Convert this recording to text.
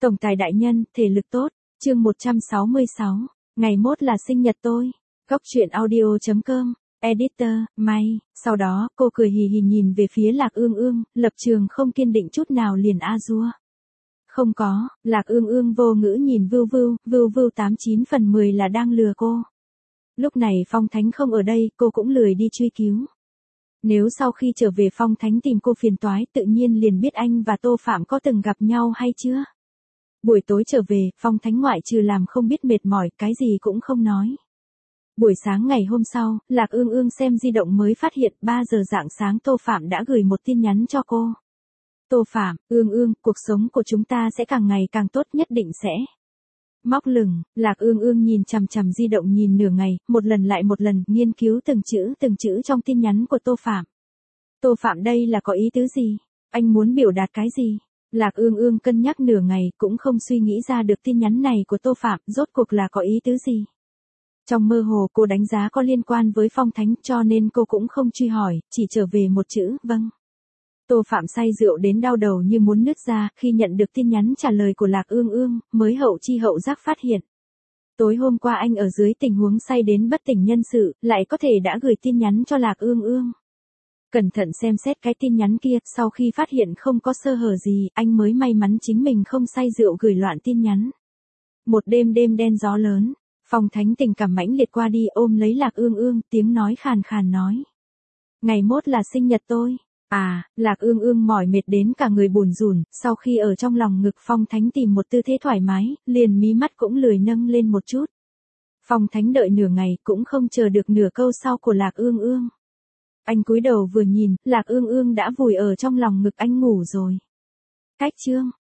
Tổng tài đại nhân, thể lực tốt, chương 166, ngày mốt là sinh nhật tôi. Góc truyện audio.com, editor, May. Sau đó, cô cười hì hì nhìn về phía Lạc Ương Ương, lập trường không kiên định chút nào liền a dua. Không có, Lạc Ương Ương vô ngữ nhìn Vưu Vưu 89 phần 10 là đang lừa cô. Lúc này Phong Thánh không ở đây, cô cũng lười đi truy cứu. Nếu sau khi trở về Phong Thánh tìm cô phiền toái, tự nhiên liền biết anh và Tô Phạm có từng gặp nhau hay chưa. Buổi tối trở về, Phong Thánh ngoại trừ làm không biết mệt mỏi, cái gì cũng không nói. Buổi sáng ngày hôm sau, Lạc Ương Ương xem di động mới phát hiện 3 giờ rạng sáng Tô Phạm đã gửi một tin nhắn cho cô. Tô Phạm, Ương Ương, cuộc sống của chúng ta sẽ càng ngày càng tốt, nhất định sẽ. Móc lửng, Lạc Ương Ương nhìn chằm chằm di động nhìn nửa ngày, một lần lại một lần, nghiên cứu từng chữ trong tin nhắn của Tô Phạm. Tô Phạm đây là có ý tứ gì? Anh muốn biểu đạt cái gì? Lạc Ương Ương cân nhắc nửa ngày cũng không suy nghĩ ra được tin nhắn này của Tô Phạm rốt cuộc là có ý tứ gì. Trong mơ hồ cô đánh giá có liên quan với Phong Thánh cho nên cô cũng không truy hỏi, chỉ trở về một chữ, vâng. Tô Phạm say rượu đến đau đầu như muốn nứt ra, khi nhận được tin nhắn trả lời của Lạc Ương Ương, mới hậu chi hậu giác phát hiện. Tối hôm qua anh ở dưới tình huống say đến bất tỉnh nhân sự, lại có thể đã gửi tin nhắn cho Lạc Ương Ương. Cẩn thận xem xét cái tin nhắn kia, sau khi phát hiện không có sơ hở gì, anh mới may mắn chính mình không say rượu gửi loạn tin nhắn. Một đêm đen gió lớn, Phong Thánh tình cảm mãnh liệt qua đi ôm lấy Lạc Ương Ương, tiếng nói khàn khàn nói. Ngày mốt là sinh nhật tôi. À, Lạc Ương Ương mỏi mệt đến cả người bùn rùn, sau khi ở trong lòng ngực Phong Thánh tìm một tư thế thoải mái, liền mí mắt cũng lười nâng lên một chút. Phong Thánh đợi nửa ngày cũng không chờ được nửa câu sau của Lạc Ương Ương. Anh cúi đầu vừa nhìn, Lạc Ương Ương đã vùi ở trong lòng ngực anh ngủ rồi. Cách chương.